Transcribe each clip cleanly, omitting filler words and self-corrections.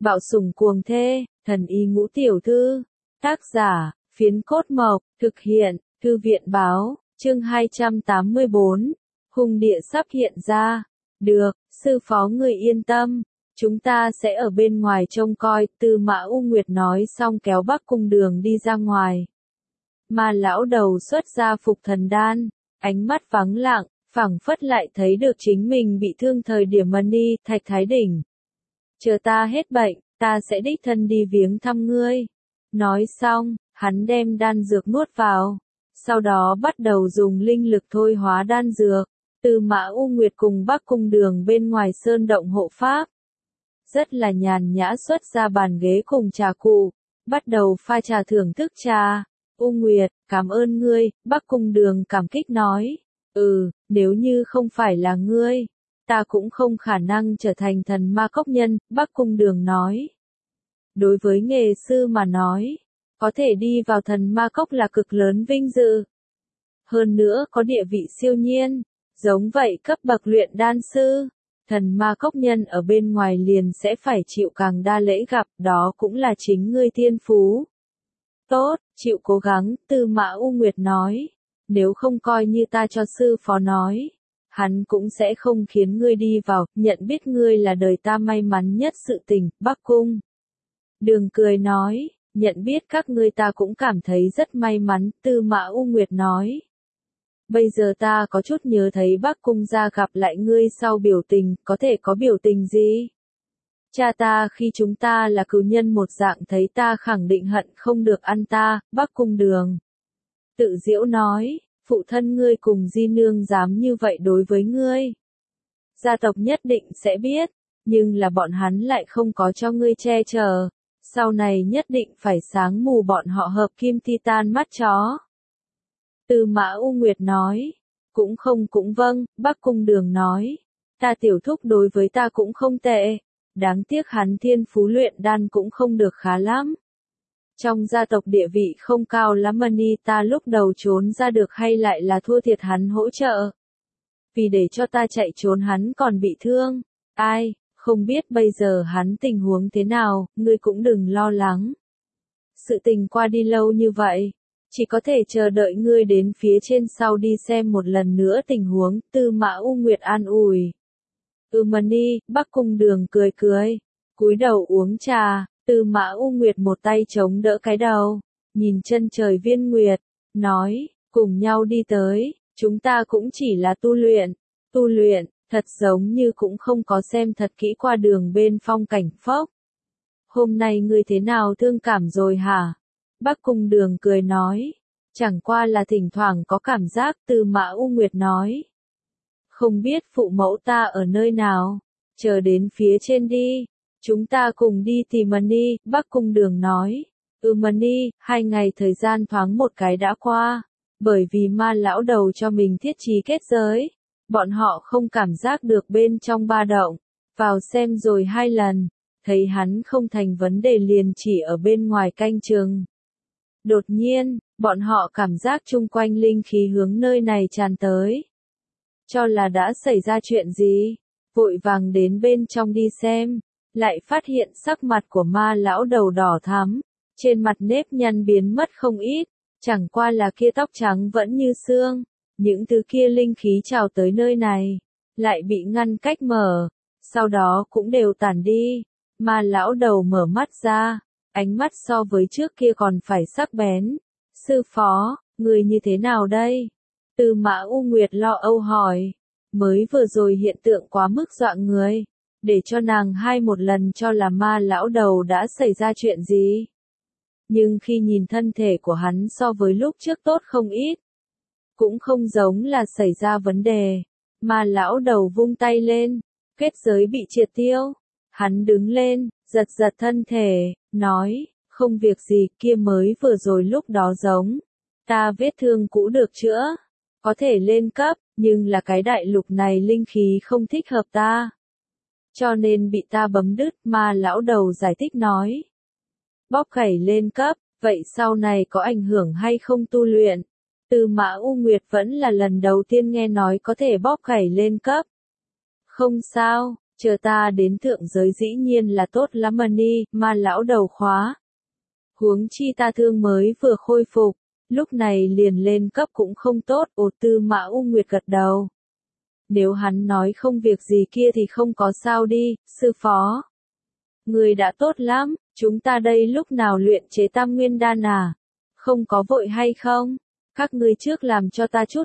Bạo sủng cuồng thê, thần y ngũ tiểu thư. Tác giả, Phiến Cốt Mộc, thực hiện, Thư viện báo, chương 284. Hung địa sắp hiện ra. Được, sư phó người yên tâm. Chúng ta sẽ ở bên ngoài trông coi, Tư Mã U Nguyệt nói xong kéo Bắc Cung Đường đi ra ngoài. Mà lão đầu xuất ra phục thần đan, ánh mắt vắng lặng, phảng phất lại thấy được chính mình bị thương thời điểm Mani Thạch Thái Đỉnh. Chờ ta hết bệnh, ta sẽ đích thân đi viếng thăm ngươi. Nói xong, hắn đem đan dược nuốt vào, sau đó bắt đầu dùng linh lực thôi hóa đan dược. Tư Mã U Nguyệt cùng Bắc Cung Đường bên ngoài sơn động hộ pháp. Rất là nhàn nhã xuất ra bàn ghế cùng trà cụ, bắt đầu pha trà thưởng thức trà. U Nguyệt, cảm ơn ngươi, Bắc Cung Đường cảm kích nói. Nếu như không phải là ngươi, ta cũng không khả năng trở thành thần ma cốc nhân, Bắc Cung Đường nói. Đối với nghề sư mà nói, có thể đi vào thần ma cốc là cực lớn vinh dự. Hơn nữa có địa vị siêu nhiên, giống vậy cấp bậc luyện đan sư, thần ma cốc nhân ở bên ngoài liền sẽ phải chịu càng đa lễ gặp, đó cũng là chính ngươi thiên phú. Tốt, chịu cố gắng, Tư Mã U Nguyệt nói, nếu không coi như ta cho sư phó nói, hắn cũng sẽ không khiến ngươi đi vào, nhận biết ngươi là đời ta may mắn nhất sự tình, Bắc Cung. Đường cười nói, nhận biết các ngươi ta cũng cảm thấy rất may mắn, Tư Mã U Nguyệt nói. Bây giờ ta có chút nhớ thấy Bắc Cung gia gặp lại ngươi sau biểu tình, có thể có biểu tình gì? Cha ta khi chúng ta là cừu nhân một dạng thấy ta khẳng định hận không được ăn ta, Bắc Cung Đường. Tự giễu nói, phụ thân ngươi cùng di nương dám như vậy đối với ngươi. Gia tộc nhất định sẽ biết, nhưng là bọn hắn lại không có cho ngươi che chở. Sau này nhất định phải sáng mù bọn họ hợp kim titan mắt chó. Tư Mã U Nguyệt nói, cũng không cũng vâng, Bắc Cung Đường nói, ta tiểu thúc đối với ta cũng không tệ, đáng tiếc hắn thiên phú luyện đan cũng không được khá lắm. Trong gia tộc địa vị không cao lắm Mani ta lúc đầu trốn ra được hay lại là thua thiệt hắn hỗ trợ. Vì để cho ta chạy trốn hắn còn bị thương, ai, không biết bây giờ hắn tình huống thế nào, ngươi cũng đừng lo lắng. Sự tình qua đi lâu như vậy, chỉ có thể chờ đợi ngươi đến phía trên sau đi xem một lần nữa tình huống, Tư Mã U Nguyệt an ủi. Mani, Bắc Cung Đường cười cười, cúi đầu uống trà, Tư Mã U Nguyệt một tay chống đỡ cái đầu, nhìn chân trời viên nguyệt, nói, cùng nhau đi tới, chúng ta cũng chỉ là tu luyện, thật giống như cũng không có xem thật kỹ qua đường bên phong cảnh phốc. Hôm nay ngươi thế nào thương cảm rồi hả? Bắc Cung Đường cười nói, chẳng qua là thỉnh thoảng có cảm giác, Tư Mã U Nguyệt nói. Không biết phụ mẫu ta ở nơi nào, chờ đến phía trên đi, chúng ta cùng đi tìm Mani, Bắc Cung Đường nói. Mani, 2 ngày thời gian thoáng một cái đã qua, bởi vì ma lão đầu cho mình thiết trí kết giới, bọn họ không cảm giác được bên trong ba động, vào xem rồi 2 lần, thấy hắn không thành vấn đề liền chỉ ở bên ngoài canh chừng. Đột nhiên, bọn họ cảm giác chung quanh linh khí hướng nơi này tràn tới. Cho là đã xảy ra chuyện gì, vội vàng đến bên trong đi xem, lại phát hiện sắc mặt của ma lão đầu đỏ thắm, trên mặt nếp nhăn biến mất không ít, chẳng qua là kia tóc trắng vẫn như xương, những thứ kia linh khí trào tới nơi này, lại bị ngăn cách mở, sau đó cũng đều tản đi, ma lão đầu mở mắt ra, ánh mắt so với trước kia còn phải sắc bén. Sư phó, người như thế nào đây? Tư Mã U Nguyệt lo âu hỏi, mới vừa rồi hiện tượng quá mức dọa người, để cho nàng một lần cho là ma lão đầu đã xảy ra chuyện gì. Nhưng khi nhìn thân thể của hắn so với lúc trước tốt không ít, cũng không giống là xảy ra vấn đề, ma lão đầu vung tay lên, kết giới bị triệt tiêu, hắn đứng lên, giật giật thân thể, nói, không việc gì, kia mới vừa rồi lúc đó giống, ta vết thương cũ được chữa, có thể lên cấp, nhưng là cái đại lục này linh khí không thích hợp ta, cho nên bị ta bấm đứt, ma lão đầu giải thích nói. Bóp khẩy lên cấp, vậy sau này có ảnh hưởng hay không tu luyện? Tư Mã U Nguyệt vẫn là lần đầu tiên nghe nói có thể bóp khẩy lên cấp. Không sao, Chờ ta đến thượng giới dĩ nhiên là tốt lắm mà lão đầu khóa. Huống chi ta thương mới vừa khôi phục, lúc này liền lên cấp cũng không tốt. Tư Mã U Nguyệt gật đầu. Nếu hắn nói không việc gì kia thì không có sao đi, sư phó. Người đã tốt lắm, chúng ta đây lúc nào luyện chế tam nguyên đan à? Không có vội hay không? Các ngươi trước làm cho ta chút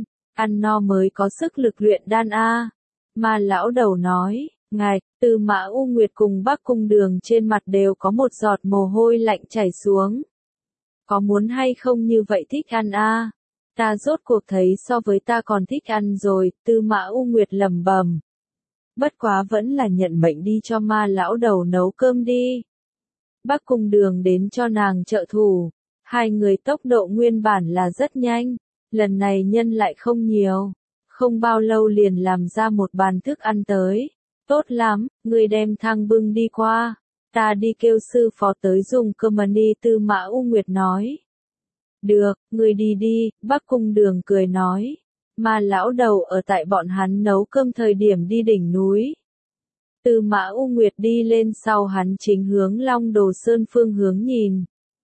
ăn no mới có sức lực luyện đan a. Mà lão đầu nói, ngài, Tư Mã U Nguyệt cùng Bắc Cung Đường trên mặt đều có một giọt mồ hôi lạnh chảy xuống. Có muốn hay không như vậy thích ăn a? Ta rốt cuộc thấy so với ta còn thích ăn rồi, Tư Mã U Nguyệt lẩm bẩm. Bất quá vẫn là nhận mệnh đi cho ma lão đầu nấu cơm đi. Bắc Cung Đường đến cho nàng trợ thủ. Hai người tốc độ nguyên bản là rất nhanh, lần này nhân lại không nhiều. Không bao lâu liền làm ra một bàn thức ăn tới. Tốt lắm, người đem thang bưng đi qua. Ta đi kêu sư phó tới dùng cơm đi, Tư Mã U Nguyệt nói. Được, người đi đi, Bắc Cung Đường cười nói. Mà lão đầu ở tại bọn hắn nấu cơm thời điểm đi đỉnh núi. Tư Mã U Nguyệt đi lên sau hắn chính hướng Long Đồ Sơn phương hướng nhìn.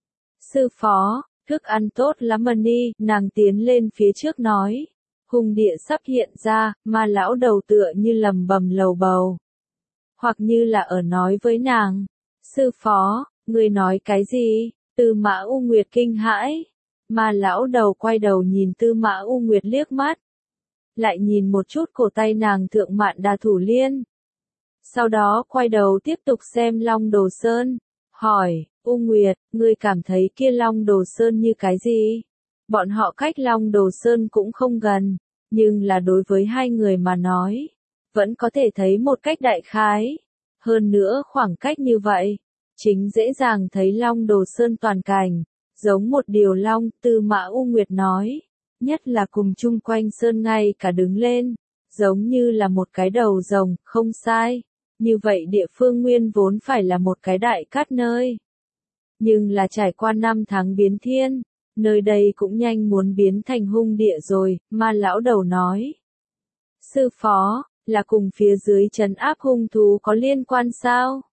Sư phó, thức ăn tốt lắm nàng tiến lên phía trước nói. Hùng địa sắp hiện ra, mà lão đầu tựa như lầm bầm lầu bầu. Hoặc như là ở nói với nàng. Sư phó, người nói cái gì? Tư Mã U Nguyệt kinh hãi. Mà lão đầu quay đầu nhìn Tư Mã U Nguyệt liếc mắt. Lại nhìn một chút cổ tay nàng thượng Mạn Đà thủ liên. Sau đó quay đầu tiếp tục xem Long Đồ Sơn. Hỏi, U Nguyệt, ngươi cảm thấy kia Long Đồ Sơn như cái gì? Bọn họ cách Long Đồ Sơn cũng không gần, nhưng là đối với hai người mà nói, vẫn có thể thấy một cách đại khái. Hơn nữa khoảng cách như vậy, chính dễ dàng thấy Long Đồ Sơn toàn cảnh, giống một điều long, Tư Mã U Nguyệt nói, nhất là cùng chung quanh Sơn ngay cả đứng lên, giống như là một cái đầu rồng, không sai. Như vậy địa phương nguyên vốn phải là một cái đại cát nơi. Nhưng là trải qua 5 tháng biến thiên, nơi đây cũng nhanh muốn biến thành hung địa rồi, mà lão đầu nói. Sư phó, là cùng phía dưới trấn áp hung thú có liên quan sao?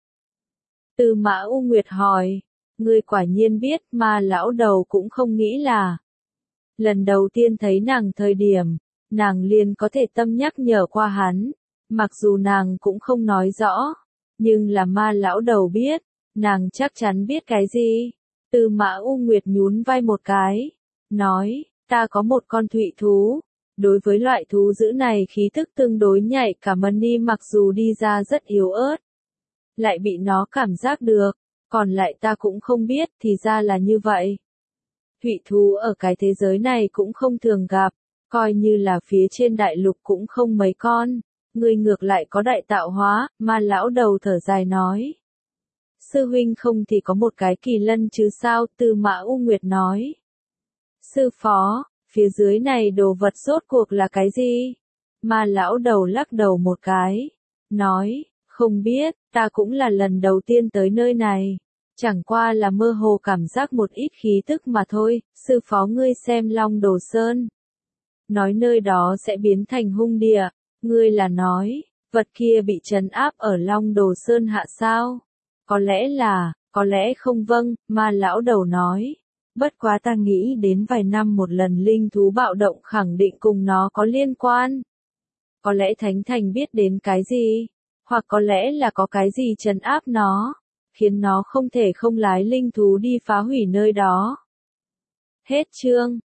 Tư Mã U Nguyệt hỏi, ngươi quả nhiên biết mà lão đầu cũng không nghĩ là. Lần đầu tiên thấy nàng thời điểm, nàng liền có thể tâm nhắc nhở qua hắn. Mặc dù nàng cũng không nói rõ, nhưng là ma lão đầu biết, nàng chắc chắn biết cái gì. Tư Mã U Nguyệt nhún vai một cái, nói, ta có một con thụy thú. Đối với loại thú dữ này khí thức tương đối nhạy cảm mặc dù đi ra rất yếu ớt, lại bị nó cảm giác được, còn lại ta cũng không biết thì ra là như vậy. Thụy thú ở cái thế giới này cũng không thường gặp, coi như là phía trên đại lục cũng không mấy con. Ngươi ngược lại có đại tạo hóa, mà lão đầu thở dài nói. Sư huynh không thì có một cái kỳ lân chứ sao, Tư Mã U Nguyệt nói. Sư phó, phía dưới này đồ vật rốt cuộc là cái gì? Mà lão đầu lắc đầu một cái, nói, không biết, ta cũng là lần đầu tiên tới nơi này. Chẳng qua là mơ hồ cảm giác một ít khí tức mà thôi, sư phó ngươi xem Long Đồ Sơn. Nói nơi đó sẽ biến thành hung địa. Ngươi là nói, vật kia bị trấn áp ở Long Đồ Sơn hạ sao? Có lẽ không vâng, mà lão đầu nói. Bất quá ta nghĩ đến vài năm một lần linh thú bạo động khẳng định cùng nó có liên quan. Có lẽ Thánh Thành biết đến cái gì, hoặc có lẽ là có cái gì trấn áp nó, khiến nó không thể không lái linh thú đi phá hủy nơi đó. Hết chương.